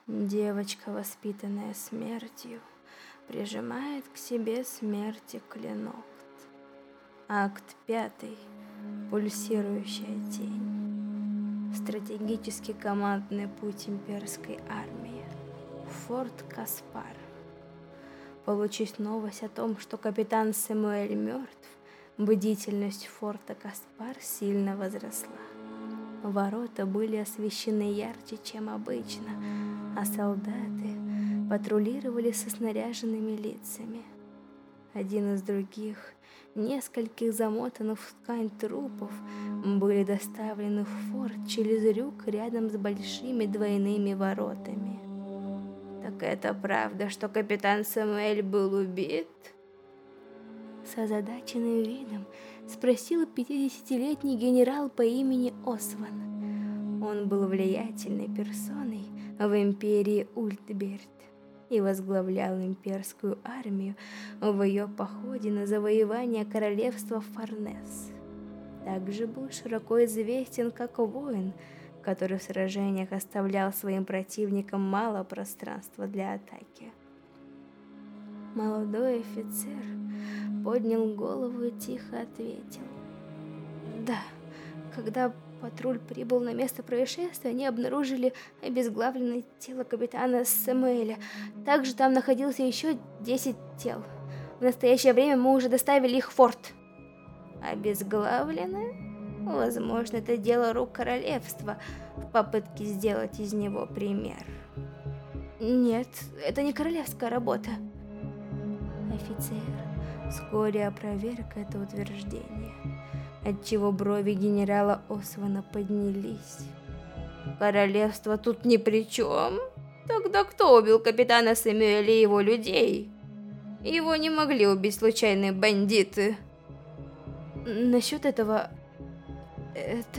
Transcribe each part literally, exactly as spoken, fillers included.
Девочка, воспитанная смертью, прижимает к себе смерти клинок. Акт пятый. Пульсирующая тень. Стратегический командный путь имперской армии. Форт Каспар. Получив новость о том, что капитан Сэмюэль мертв, бдительность форта Каспар сильно возросла. Ворота были освещены ярче, чем обычно, а солдаты патрулировали со снаряженными лицами. Один из других, нескольких замотанных в ткань трупов, были доставлены в форт через рюк рядом с большими двойными воротами. «Так это правда, что капитан Сэмюэль был убит?» С озадаченным видом спросил пятидесятилетний генерал по имени Осван. Он был влиятельной персоной в империи Ультберт и возглавлял имперскую армию в ее походе на завоевание королевства Фарнес. Также был широко известен как воин, который в сражениях оставлял своим противникам мало пространства для атаки. Молодой офицер поднял голову и тихо ответил: «Да, когда патруль прибыл на место происшествия, они обнаружили обезглавленное тело капитана Сэмюэля. Также там находилось еще десять тел. В настоящее время мы уже доставили их в форт». «Обезглавленное? Возможно, это дело рук королевства в попытке сделать из него пример». «Нет, это не королевская работа». Офицер вскоре опроверг это утверждение, отчего брови генерала Освана поднялись. «Королевство тут ни при чем? Тогда кто убил капитана Сэмюэля и его людей? Его не могли убить случайные бандиты». «Насчет этого... это...»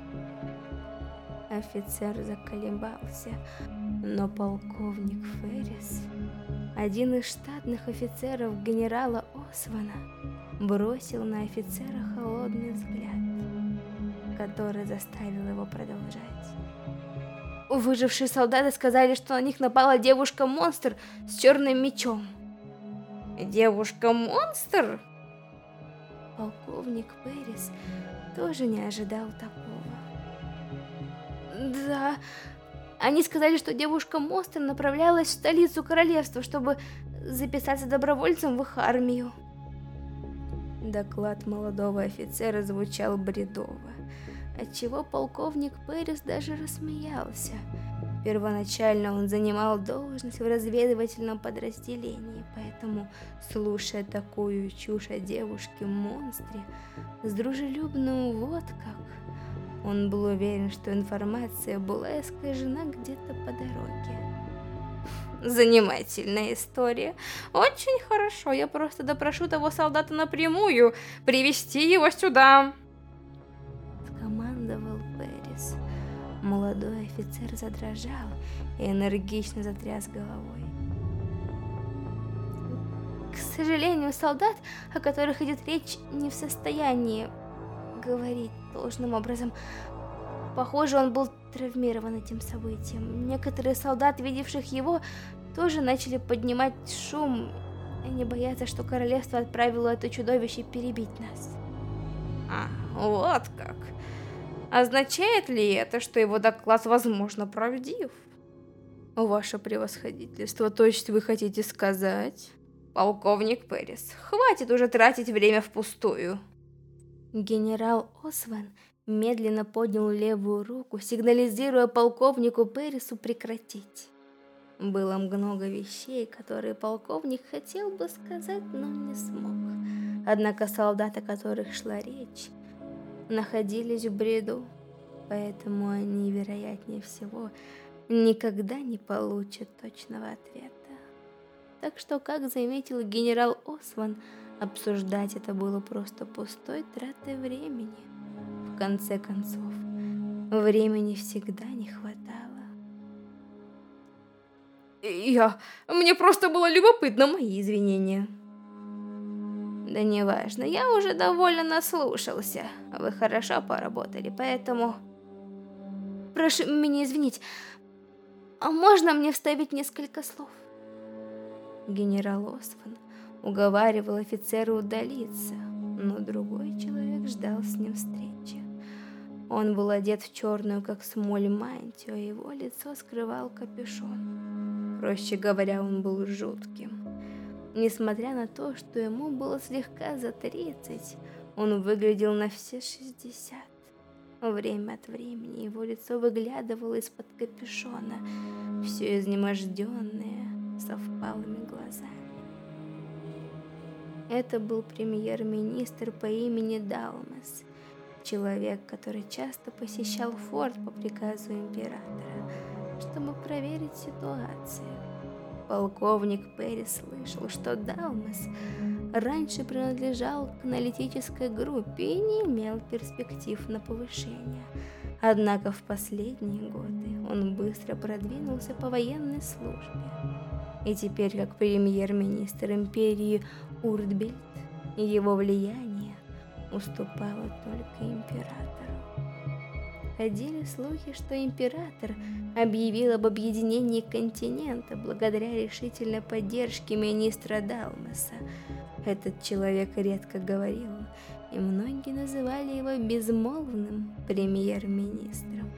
Офицер заколебался, но полковник Феррис, один из штатных офицеров генерала Освана, бросил на офицера холодный взгляд, который заставил его продолжать. «Выжившие солдаты сказали, что на них напала девушка-монстр с черным мечом». «Девушка-монстр?» Полковник Феррис тоже не ожидал такого. «Да, они сказали, что девушка-монстр направлялась в столицу королевства, чтобы записаться добровольцем в их армию». Доклад молодого офицера звучал бредово, отчего полковник Феррис даже рассмеялся. Первоначально он занимал должность в разведывательном подразделении, поэтому, слушая такую чушь о девушке-монстре с дружелюбным «вот как», он был уверен, что информация была искажена где-то по дороге. «Занимательная история. Очень хорошо. Я просто допрошу того солдата напрямую. Привести его сюда!» Скомандовал Феррис. Молодой офицер задрожал и энергично затряс головой. «К сожалению, солдат, о которых идет речь, не в состоянии говорить должным образом. Похоже, он был травмирован этим событием. Некоторые солдаты, видевших его, тоже начали поднимать шум. Они боятся, что королевство отправило это чудовище перебить нас». «А, вот как. Означает ли это, что его доклад, возможно, правдив?» «Ваше превосходительство, то есть вы хотите сказать?» «Полковник Феррис, хватит уже тратить время впустую». Генерал Осван медленно поднял левую руку, сигнализируя полковнику Феррису прекратить. Было много вещей, которые полковник хотел бы сказать, но не смог. Однако солдаты, о которых шла речь, находились в бреду, поэтому они, вероятнее всего, никогда не получат точного ответа. Так что, как заметил генерал Осван, обсуждать это было просто пустой тратой времени. В конце концов, времени всегда не хватало. «Я... Мне просто было любопытно, мои извинения». «Да неважно, я уже довольно наслушался. Вы хорошо поработали, поэтому...» «Прошу меня извинить. а можно мне вставить несколько слов? Генерал Осван уговаривал офицера удалиться, но другой человек ждал с ним встречи. Он был одет в черную, как смоль, мантию, а его лицо скрывал капюшон. Проще говоря, он был жутким. Несмотря на то, что ему было слегка за тридцать, он выглядел на все шестьдесят. Время от времени его лицо выглядывало из-под капюшона, все изнеможденное, со впалыми глазами. Это был премьер-министр по имени Далмас, человек, который часто посещал форт по приказу императора, чтобы проверить ситуацию. Полковник Перри слышал, что Далмас раньше принадлежал к аналитической группе и не имел перспектив на повышение. Однако в последние годы он быстро продвинулся по военной службе. И теперь, как премьер-министр империи Уртбильд, его влияние уступало только императору. Ходили слухи, что император объявил об объединении континента благодаря решительной поддержке министра Далмаса. Этот человек редко говорил, и многие называли его безмолвным премьер-министром.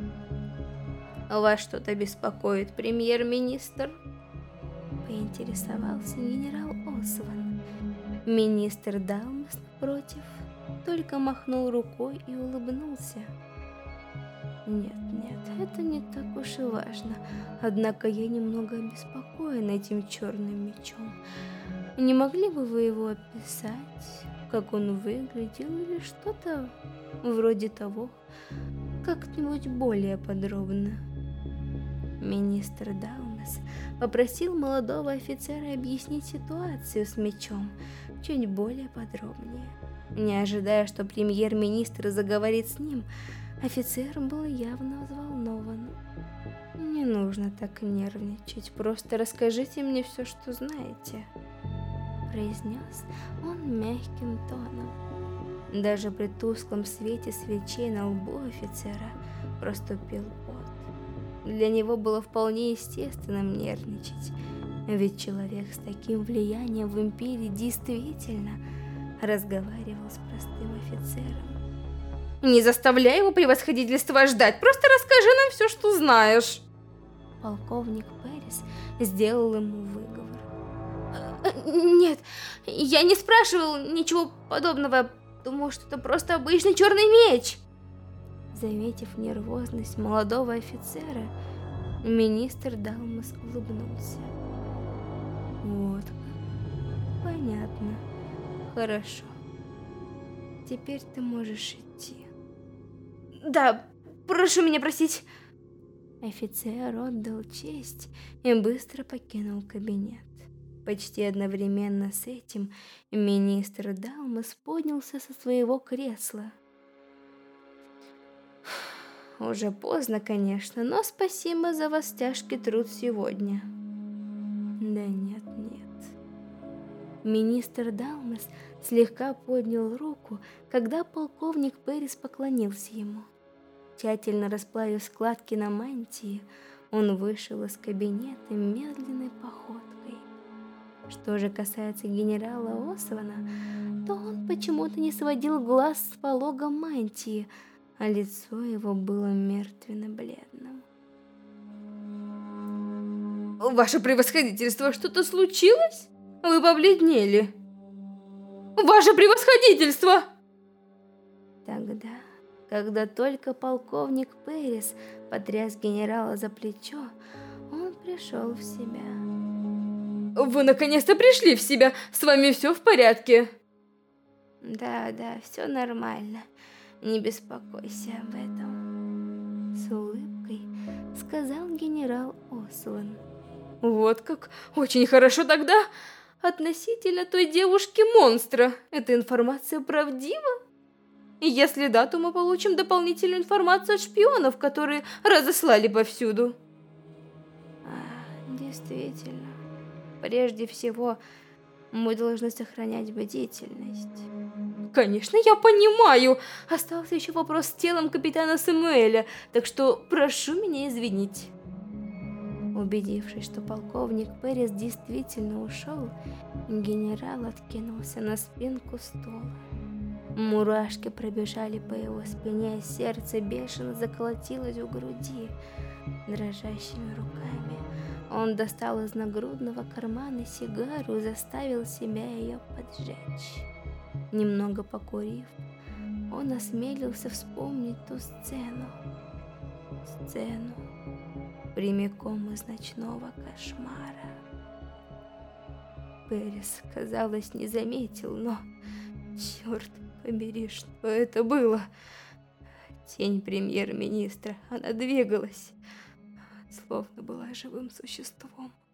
«Вас что-то беспокоит, премьер-министр?» — поинтересовался генерал Осван. Министр Далмас, напротив, только махнул рукой и улыбнулся. «Нет, нет, это не так уж и важно, однако я немного обеспокоен этим черным мечом. Не могли бы вы его описать, как он выглядел или что-то вроде того, как-нибудь более подробно?» Министр Далмас попросил молодого офицера объяснить ситуацию с мечом чуть более подробнее. Не ожидая, что премьер-министр заговорит с ним, офицер был явно взволнован. «Не нужно так нервничать, просто расскажите мне все, что знаете», — произнес он мягким тоном. Даже при тусклом свете свечей на лбу офицера проступил пот. Для него было вполне естественным нервничать, ведь человек с таким влиянием в империи действительно разговаривал с простым офицером. «Не заставляй его превосходительство ждать, просто расскажи нам все, что знаешь!» Полковник Перрис сделал ему выговор. «Нет, я не спрашивал ничего подобного, думал, что это просто обычный черный меч!» Заметив нервозность молодого офицера, министр Далмас улыбнулся. «Вот как. Понятно. Хорошо. Теперь ты можешь идти». «Да, прошу меня простить». Офицер отдал честь и быстро покинул кабинет. Почти одновременно с этим министр Далмас поднялся со своего кресла. «Уже поздно, конечно, но спасибо за ваш тяжкий труд сегодня». «Да нет, нет». Министр Далмас слегка поднял руку, когда полковник Перрис поклонился ему. Тщательно расплавив складки на мантии, он вышел из кабинета медленной походкой. Что же касается генерала Освана, то он почему-то не сводил глаз с полога мантии, а лицо его было мертвенно-бледным. «Ваше превосходительство, что-то случилось? Вы побледнели. Ваше превосходительство!» Тогда, когда только полковник Перрис потряс генерала за плечо, он пришел в себя. «Вы наконец-то пришли в себя! С вами все в порядке?» «Да, да, все нормально. Не беспокойся об этом», — с улыбкой сказал генерал Осван. «Вот как! Очень хорошо тогда! Относительно той девушки-монстра, эта информация правдива? И если да, то мы получим дополнительную информацию от шпионов, которые разослали повсюду». А, действительно. Прежде всего, мы должны сохранять бдительность. «Конечно, я понимаю. Остался еще вопрос с телом капитана Сэмюэля, так что прошу меня извинить». Убедившись, что полковник Перес действительно ушел, генерал откинулся на спинку стула. Мурашки пробежали по его спине, сердце бешено заколотилось в груди. Дрожащими руками он достал из нагрудного кармана сигару и заставил себя ее поджечь. Немного покурив, он осмелился вспомнить ту сцену. Сцену прямиком из ночного кошмара. Перес, казалось, не заметил, но... Черт побери, что это было? Тень премьер-министра, она двигалась, словно была живым существом.